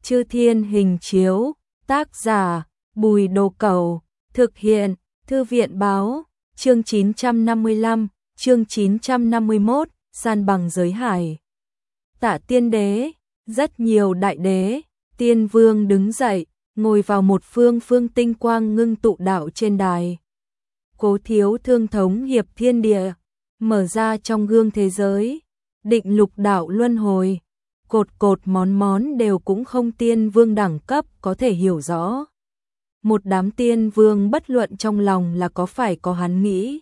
Chư Thiên Hình Chiếu, tác giả, Bùi Đồ Cẩu, thực hiện, Thư viện Báo, chương 955, chương 951, san bằng giới hải. Tạ Tiên Đế, rất nhiều đại đế, tiên vương đứng dậy, ngồi vào một phương tinh quang ngưng tụ đạo trên đài. Cố Thiếu Thương thống hiệp thiên địa, mở ra trong gương thế giới, định lục đạo luân hồi, cột món đều cũng không tiên vương đẳng cấp có thể hiểu rõ. Một đám tiên vương bất luận trong lòng là có phải có hắn nghĩ,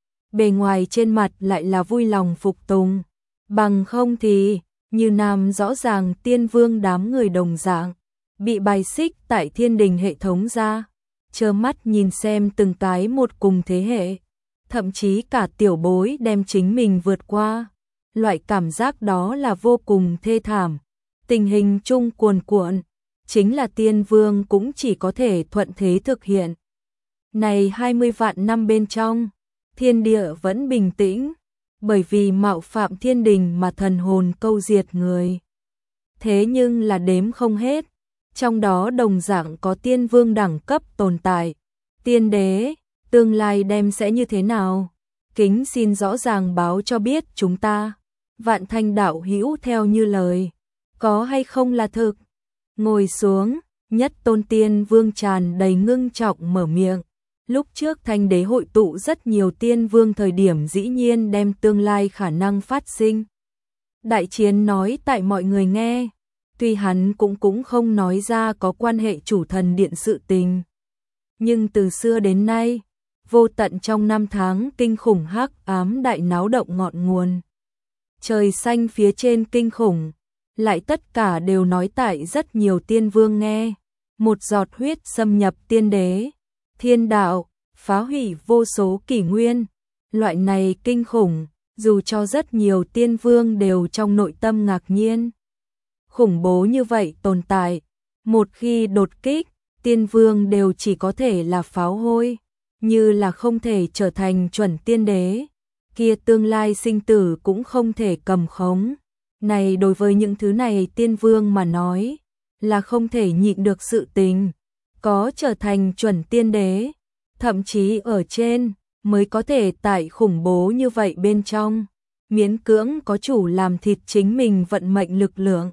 bề ngoài trên mặt lại là vui lòng phục tùng, bằng không thì như nam rõ ràng tiên vương đám người đồng dạng, bị bài xích tại thiên đình hệ thống ra, trơ mắt nhìn xem từng cái một cùng thế hệ, thậm chí cả tiểu bối đem chính mình vượt qua. Loại cảm giác đó là vô cùng thê thảm. Tình hình chung cuồn cuộn, chính là tiên vương cũng chỉ có thể thuận thế thực hiện. Này 20 vạn năm bên trong, thiên địa vẫn bình tĩnh, bởi vì mạo phạm thiên đình mà thần hồn câu diệt người. Thế nhưng là đếm không hết, trong đó đồng dạng có tiên vương đẳng cấp tồn tại. Tiên đế, tương lai đem sẽ như thế nào? Kính xin rõ ràng báo cho biết chúng ta. Vạn Thanh đạo hữu theo như lời, có hay không là thực? Ngồi xuống, Nhất Tôn Tiên Vương tràn đầy ngưng trọng mở miệng. Lúc trước Thanh đế hội tụ rất nhiều tiên vương thời điểm dĩ nhiên đem tương lai khả năng phát sinh. Đại chiến nói tại mọi người nghe, tuy hắn cũng không nói ra có quan hệ chủ thần điện sự tình. Nhưng từ xưa đến nay, vô tận trong năm tháng kinh khủng hắc ám đại náo động ngọn nguồn. Trời xanh phía trên kinh khủng, lại tất cả đều nói tại rất nhiều tiên vương nghe. Một giọt huyết xâm nhập tiên đế, thiên đạo, phá hủy vô số kỷ nguyên. Loại này kinh khủng, dù cho rất nhiều tiên vương đều trong nội tâm ngạc nhiên. Khủng bố như vậy tồn tại, một khi đột kích, tiên vương đều chỉ có thể là pháo hôi, như là không thể trở thành chuẩn tiên đế. Kia tương lai sinh tử cũng không thể cầm khống. Này đối với những thứ này tiên vương mà nói, là không thể nhịn được sự tình. Có trở thành chuẩn tiên đế, thậm chí ở trên, mới có thể tại khủng bố như vậy bên trong, miễn cưỡng có chủ làm thịt chính mình vận mệnh lực lượng.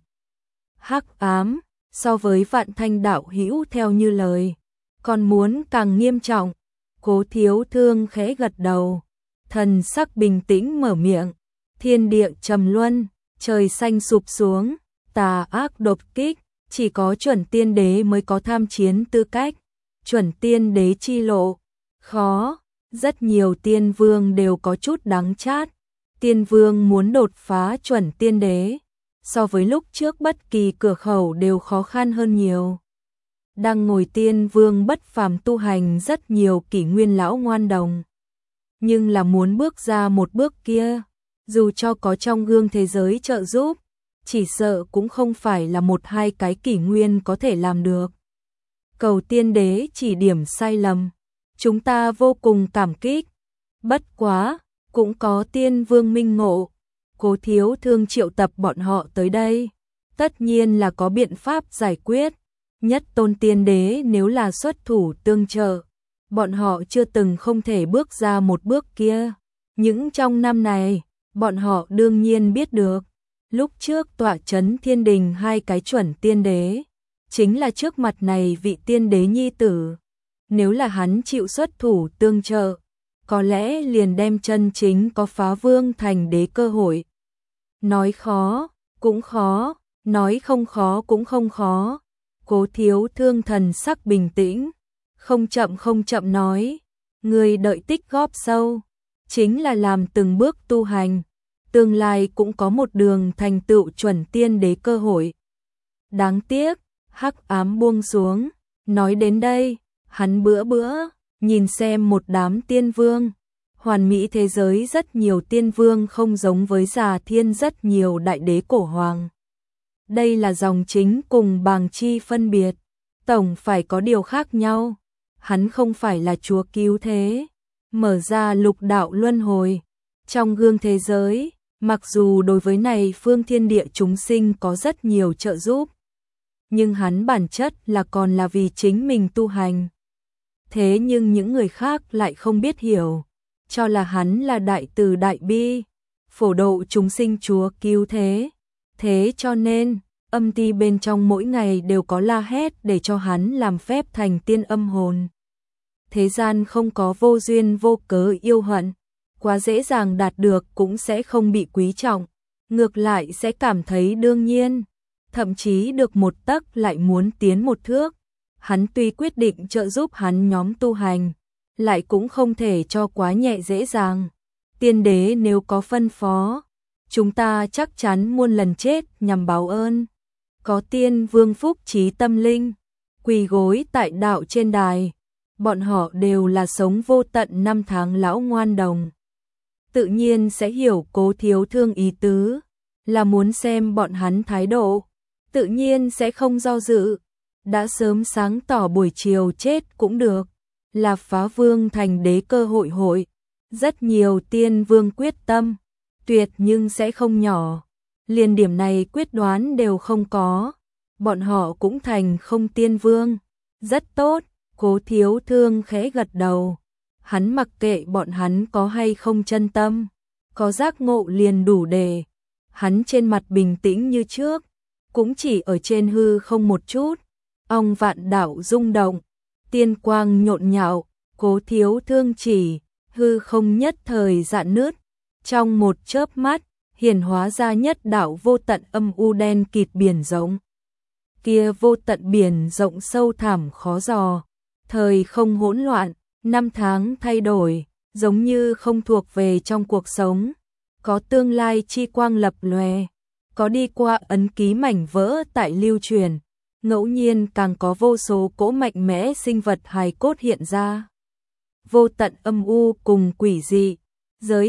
Hắc ám, so với Vạn Thanh đạo hữu theo như lời, còn muốn càng nghiêm trọng. Cố Thiếu Thương khẽ gật đầu. Thần sắc bình tĩnh mở miệng, thiên địa trầm luân, trời xanh sụp xuống, tà ác đột kích, chỉ có chuẩn tiên đế mới có tham chiến tư cách. Chuẩn tiên đế chi lộ, khó, rất nhiều tiên vương đều có chút đắng chát. Tiên vương muốn đột phá chuẩn tiên đế, so với lúc trước bất kỳ cửa khẩu đều khó khăn hơn nhiều. Đang ngồi tiên vương bất phàm tu hành rất nhiều kỷ nguyên lão ngoan đồng. Nhưng là muốn bước ra một bước kia, dù cho có trong gương thế giới trợ giúp, chỉ sợ cũng không phải là một hai cái kỷ nguyên có thể làm được. Cầu tiên đế chỉ điểm sai lầm, chúng ta vô cùng cảm kích. Bất quá, cũng có tiên vương minh ngộ, Cố Thiếu Thương triệu tập bọn họ tới đây, tất nhiên là có biện pháp giải quyết. Nhất Tôn tiên đế nếu là xuất thủ tương trợ, bọn họ chưa từng không thể bước ra một bước kia. Những trong năm này, bọn họ đương nhiên biết được, lúc trước tọa chấn thiên đình hai cái chuẩn tiên đế, chính là trước mặt này vị tiên đế nhi tử. Nếu là hắn chịu xuất thủ tương trợ, có lẽ liền đem chân chính có phá vương thành đế cơ hội. Nói khó, cũng khó, nói không khó cũng không khó. Cố Thiếu Thương thần sắc bình tĩnh, không chậm nói, người đợi tích góp sâu, chính là làm từng bước tu hành, tương lai cũng có một đường thành tựu chuẩn tiên đế cơ hội. Đáng tiếc, hắc ám buông xuống, nói đến đây, hắn bữa nhìn xem một đám tiên vương, hoàn mỹ thế giới rất nhiều tiên vương không giống với Già Thiên rất nhiều đại đế cổ hoàng. Đây là dòng chính cùng bàng chi phân biệt, tổng phải có điều khác nhau. Hắn không phải là chúa cứu thế, mở ra lục đạo luân hồi. Trong gương thế giới, mặc dù đối với này phương thiên địa chúng sinh có rất nhiều trợ giúp, nhưng hắn bản chất là còn là vì chính mình tu hành. Thế nhưng những người khác lại không biết hiểu, cho là hắn là đại từ đại bi, phổ độ chúng sinh Chúa cứu thế. Thế cho nên, âm ti bên trong mỗi ngày đều có la hét để cho hắn làm phép thành tiên âm hồn. Thế gian không có vô duyên vô cớ yêu hận, quá dễ dàng đạt được cũng sẽ không bị quý trọng, ngược lại sẽ cảm thấy đương nhiên, thậm chí được một tấc lại muốn tiến một thước. Hắn tuy quyết định trợ giúp hắn nhóm tu hành, lại cũng không thể cho quá nhẹ dễ dàng. Tiên đế nếu có phân phó, chúng ta chắc chắn muôn lần chết nhằm báo ơn. Có tiên vương phúc trí tâm linh, quỳ gối tại đạo trên đài, bọn họ đều là sống vô tận năm tháng lão ngoan đồng. Tự nhiên sẽ hiểu Cố Thiếu Thương ý tứ, là muốn xem bọn hắn thái độ, tự nhiên sẽ không do dự. Đã sớm sáng tỏ buổi chiều chết cũng được, là phá vương thành đế cơ hội. Rất nhiều tiên vương quyết tâm, tuyệt nhưng sẽ không nhỏ. Liền điểm này quyết đoán đều không có, bọn họ cũng thành không tiên vương. Rất tốt, Cố Thiếu Thương khẽ gật đầu. Hắn mặc kệ bọn hắn có hay không chân tâm, có giác ngộ liền đủ để. Hắn trên mặt bình tĩnh như trước, cũng chỉ ở trên hư không một chút. Ong vạn đảo rung động, tiên quang nhộn nhạo, Cố Thiếu Thương chỉ, hư không nhất thời rạn nứt. Trong một chớp mắt, hiển hóa ra nhất đạo vô tận âm u đen kịt biển rộng. Kia vô tận biển rộng sâu thẳm khó dò, thời không hỗn loạn, năm tháng thay đổi, giống như không thuộc về trong cuộc sống. Có tương lai chi quang lập lòe, có đi qua ấn ký mảnh vỡ tại lưu truyền, ngẫu nhiên càng có vô số cỗ mạnh mẽ sinh vật hài cốt hiện ra. Vô tận âm u cùng quỷ dị, giới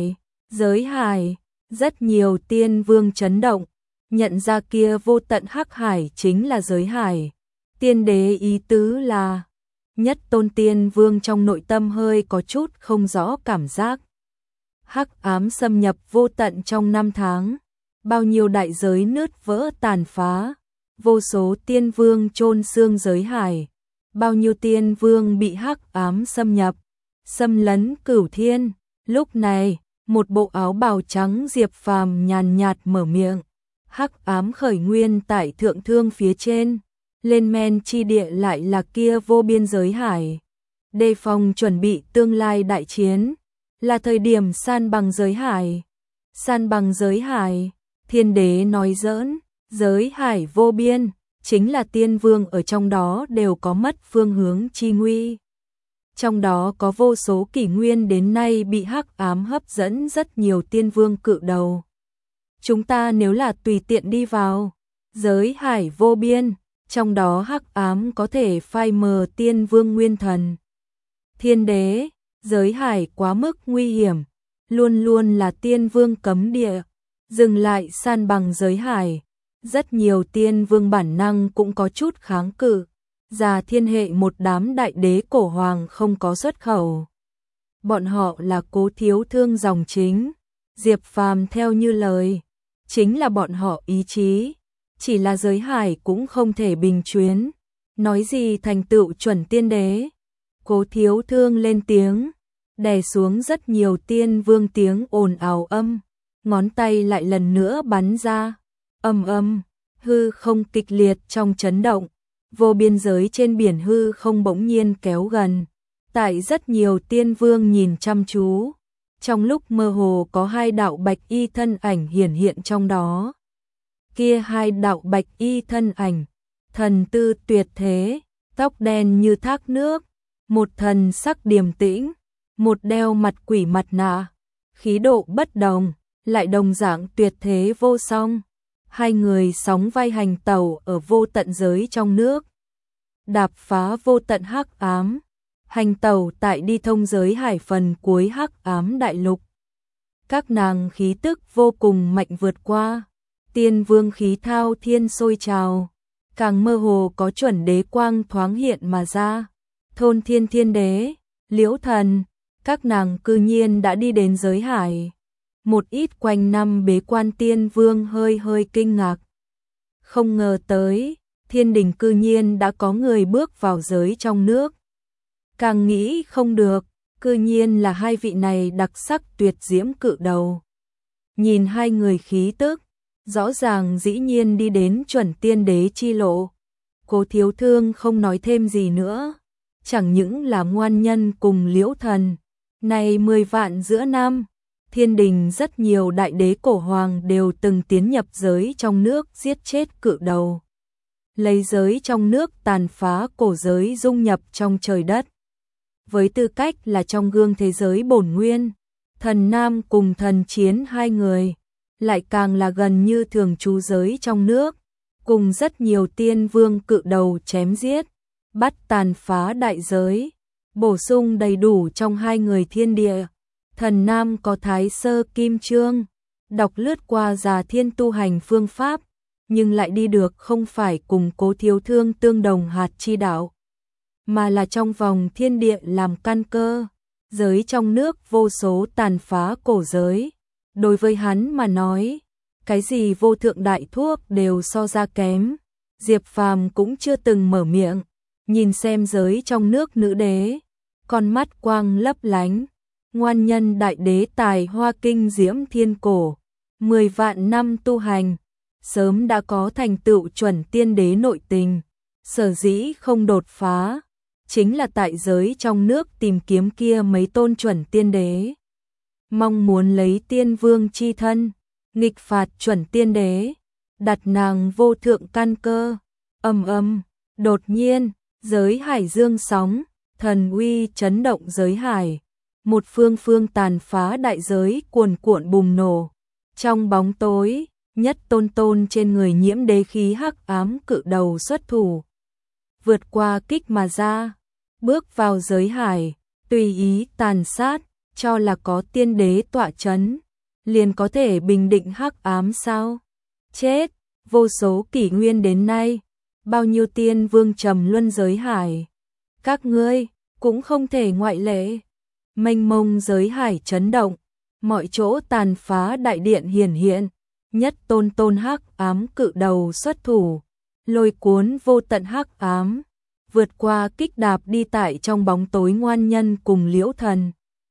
hải, rất nhiều tiên vương chấn động, nhận ra kia vô tận hắc hải chính là giới hải. Tiên đế ý tứ là, nhất tôn tiên vương trong nội tâm hơi có chút không rõ cảm giác. Hắc ám xâm nhập vô tận trong năm tháng, bao nhiêu đại giới nứt vỡ tàn phá, vô số tiên vương chôn xương giới hải, bao nhiêu tiên vương bị hắc ám xâm nhập, xâm lấn cửu thiên. Lúc này, một bộ áo bào trắng Diệp Phàm nhàn nhạt mở miệng, hắc ám khởi nguyên tại thượng thương phía trên, lên men chi địa lại là kia vô biên giới hải. Đề phòng chuẩn bị tương lai đại chiến, là thời điểm san bằng giới hải. San bằng giới hải, thiên đế nói giỡn, giới hải vô biên, chính là tiên vương ở trong đó đều có mất phương hướng chi nguy. Trong đó có vô số kỷ nguyên đến nay bị hắc ám hấp dẫn rất nhiều tiên vương cự đầu. Chúng ta nếu là tùy tiện đi vào, giới hải vô biên, trong đó hắc ám có thể phai mờ tiên vương nguyên thần. Thiên đế, giới hải quá mức nguy hiểm, luôn luôn là tiên vương cấm địa, dừng lại san bằng giới hải. Rất nhiều tiên vương bản năng cũng có chút kháng cự. Già thiên hệ một đám đại đế cổ hoàng không có xuất khẩu. Bọn họ là Cố Thiếu Thương dòng chính, Diệp Phàm theo như lời, chính là bọn họ ý chí, chỉ là giới hải cũng không thể bình chuyến, nói gì thành tựu chuẩn tiên đế. Cố Thiếu Thương lên tiếng, đè xuống rất nhiều tiên vương tiếng ồn ào âm, ngón tay lại lần nữa bắn ra, hư không kịch liệt trong chấn động. Vô biên giới trên biển hư không bỗng nhiên kéo gần, tại rất nhiều tiên vương nhìn chăm chú, trong lúc mơ hồ có hai đạo bạch y thân ảnh hiển hiện trong đó. Kia hai đạo bạch y thân ảnh, thần tư tuyệt thế, tóc đen như thác nước, một thần sắc điềm tĩnh, một đeo mặt quỷ mặt nạ, khí độ bất đồng, lại đồng dạng tuyệt thế vô song. Hai người sóng vai hành tẩu ở vô tận giới trong nước, đạp phá vô tận hắc ám, hành tẩu tại đi thông giới hải phần cuối hắc ám đại lục. Các nàng khí tức vô cùng mạnh vượt qua, tiên vương khí thao thiên sôi trào, càng mơ hồ có chuẩn đế quang thoáng hiện mà ra. Thôn Thiên Thiên Đế, Liễu Thần, các nàng cư nhiên đã đi đến giới hải. Một ít quanh năm bế quan tiên vương hơi kinh ngạc. Không ngờ tới, thiên đình cư nhiên đã có người bước vào giới trong nước. Càng nghĩ không được, cư nhiên là hai vị này đặc sắc tuyệt diễm cự đầu. Nhìn hai người khí tức, rõ ràng dĩ nhiên đi đến chuẩn tiên đế chi lộ. Cố Thiếu Thương không nói thêm gì nữa, chẳng những là ngoan nhân cùng Liễu Thần. Này 10 vạn giữa năm, thiên đình rất nhiều đại đế cổ hoàng đều từng tiến nhập giới trong nước giết chết cự đầu. Lấy giới trong nước tàn phá cổ giới dung nhập trong trời đất. Với tư cách là trong gương thế giới bổn nguyên, thần nam cùng thần chiến hai người, lại càng là gần như thường trú giới trong nước, cùng rất nhiều tiên vương cự đầu chém giết, bắt tàn phá đại giới, bổ sung đầy đủ trong hai người thiên địa. Thần nam có Thái Sơ Kim Chương, đọc lướt qua Già Thiên tu hành phương pháp, nhưng lại đi được không phải cùng Cố Thiếu Thương tương đồng hạt chi đạo, mà là trong vòng thiên địa làm căn cơ, giới trong nước vô số tàn phá cổ giới. Đối với hắn mà nói, cái gì vô thượng đại thuốc đều so ra kém. Diệp Phàm cũng chưa từng mở miệng, nhìn xem giới trong nước nữ đế, con mắt quang lấp lánh, ngoan nhân đại đế tài hoa kinh diễm thiên cổ, 10 vạn năm tu hành, sớm đã có thành tựu chuẩn tiên đế nội tình, sở dĩ không đột phá, chính là tại giới trong nước tìm kiếm kia mấy tôn chuẩn tiên đế. Mong muốn lấy tiên vương chi thân, nghịch phạt chuẩn tiên đế, đặt nàng vô thượng căn cơ. Đột nhiên, giới hải dương sóng, thần uy chấn động giới hải. Một phương phương tàn phá đại giới cuồn cuộn bùng nổ. Trong bóng tối, nhất tôn tôn trên người nhiễm đế khí hắc ám cự đầu xuất thủ. Vượt qua kích mà ra, bước vào giới hải, tùy ý tàn sát, cho là có tiên đế tọa chấn, liền có thể bình định hắc ám sao? Chết, vô số kỷ nguyên đến nay, bao nhiêu tiên vương trầm luân giới hải. Các ngươi cũng không thể ngoại lệ. Mênh mông giới hải chấn động, mọi chỗ tàn phá đại điện hiển hiện, nhất tôn tôn hắc ám cự đầu xuất thủ, lôi cuốn vô tận hắc ám, vượt qua kích đạp đi tại trong bóng tối ngoan nhân cùng Liễu Thần.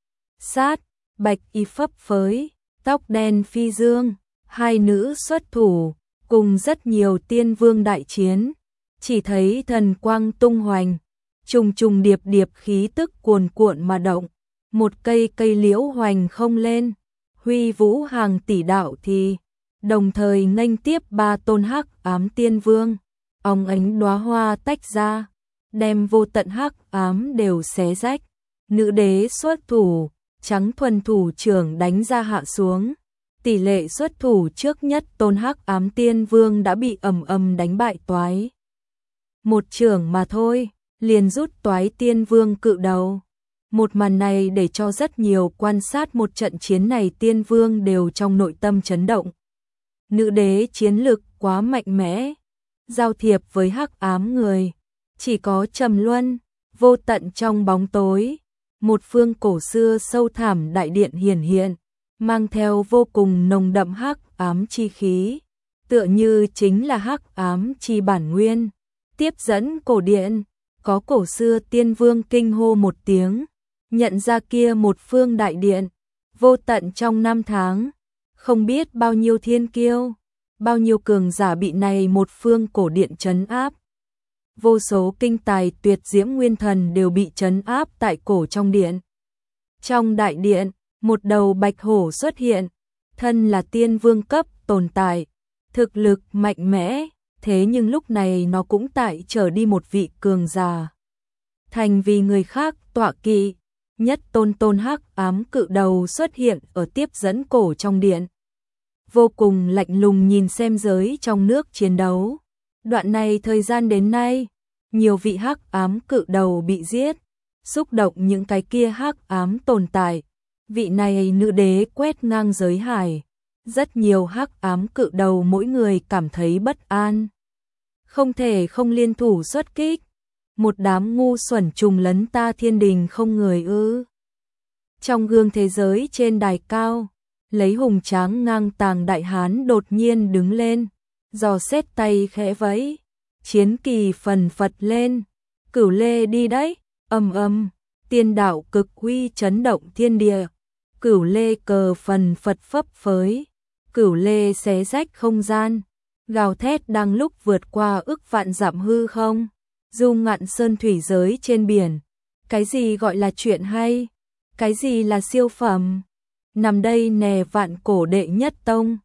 Sát, bạch y phấp phới, tóc đen phi dương, hai nữ xuất thủ, cùng rất nhiều tiên vương đại chiến, chỉ thấy thần quang tung hoành, trùng trùng điệp điệp khí tức cuồn cuộn mà động, một cây cây liễu hoành không lên, huy vũ hàng tỷ đạo thì, đồng thời nghênh tiếp ba tôn hắc ám tiên vương, óng ánh đóa hoa tách ra, đem vô tận hắc ám đều xé rách, nữ đế xuất thủ, trắng thuần thủ trưởng đánh ra hạ xuống, tỷ lệ xuất thủ trước nhất tôn hắc ám tiên vương đã bị ầm đánh bại toái. Một trưởng mà thôi, liền rút toái tiên vương cự đầu. Một màn này để cho rất nhiều quan sát một trận chiến này tiên vương đều trong nội tâm chấn động. Nữ đế chiến lực quá mạnh mẽ, giao thiệp với hắc ám người, chỉ có trầm luân, vô tận trong bóng tối. Một phương cổ xưa sâu thẳm đại điện hiển hiện, mang theo vô cùng nồng đậm hắc ám chi khí, tựa như chính là hắc ám chi bản nguyên. Tiếp dẫn cổ điện, có cổ xưa tiên vương kinh hô một tiếng, nhận ra kia một phương đại điện, vô tận trong năm tháng, không biết bao nhiêu thiên kiêu, bao nhiêu cường giả bị này một phương cổ điện trấn áp. Vô số kinh tài tuyệt diễm nguyên thần đều bị trấn áp tại cổ trong điện. Trong đại điện, một đầu bạch hổ xuất hiện, thân là tiên vương cấp tồn tại, thực lực mạnh mẽ, thế nhưng lúc này nó cũng tại trở đi một vị cường giả. Thành vì người khác tọa kỵ, nhất tôn tôn hắc ám cự đầu xuất hiện ở tiếp dẫn cổ trong điện. Vô cùng lạnh lùng nhìn xem giới trong nước chiến đấu. Đoạn này thời gian đến nay, nhiều vị hắc ám cự đầu bị giết, xúc động những cái kia hắc ám tồn tại. Vị này nữ đế quét ngang giới hải, rất nhiều hắc ám cự đầu mỗi người cảm thấy bất an. Không thể không liên thủ xuất kích, một đám ngu xuẩn trùng lấn ta thiên đình không người ư. Trong gương thế giới trên đài cao, lấy hùng tráng ngang tàng đại hán đột nhiên đứng lên, giò xét tay khẽ vẫy, chiến kỳ phần phật lên, Cửu Lê đi đấy, ầm ầm, tiên đạo cực uy chấn động thiên địa, Cửu Lê cờ phần phật phấp phới, Cửu Lê xé rách không gian, gào thét đang lúc vượt qua ức vạn dặm hư không, du ngạn sơn thủy giới trên biển. Cái gì gọi là chuyện hay? Cái gì là siêu phẩm? Nằm đây nè vạn cổ đệ nhất tông.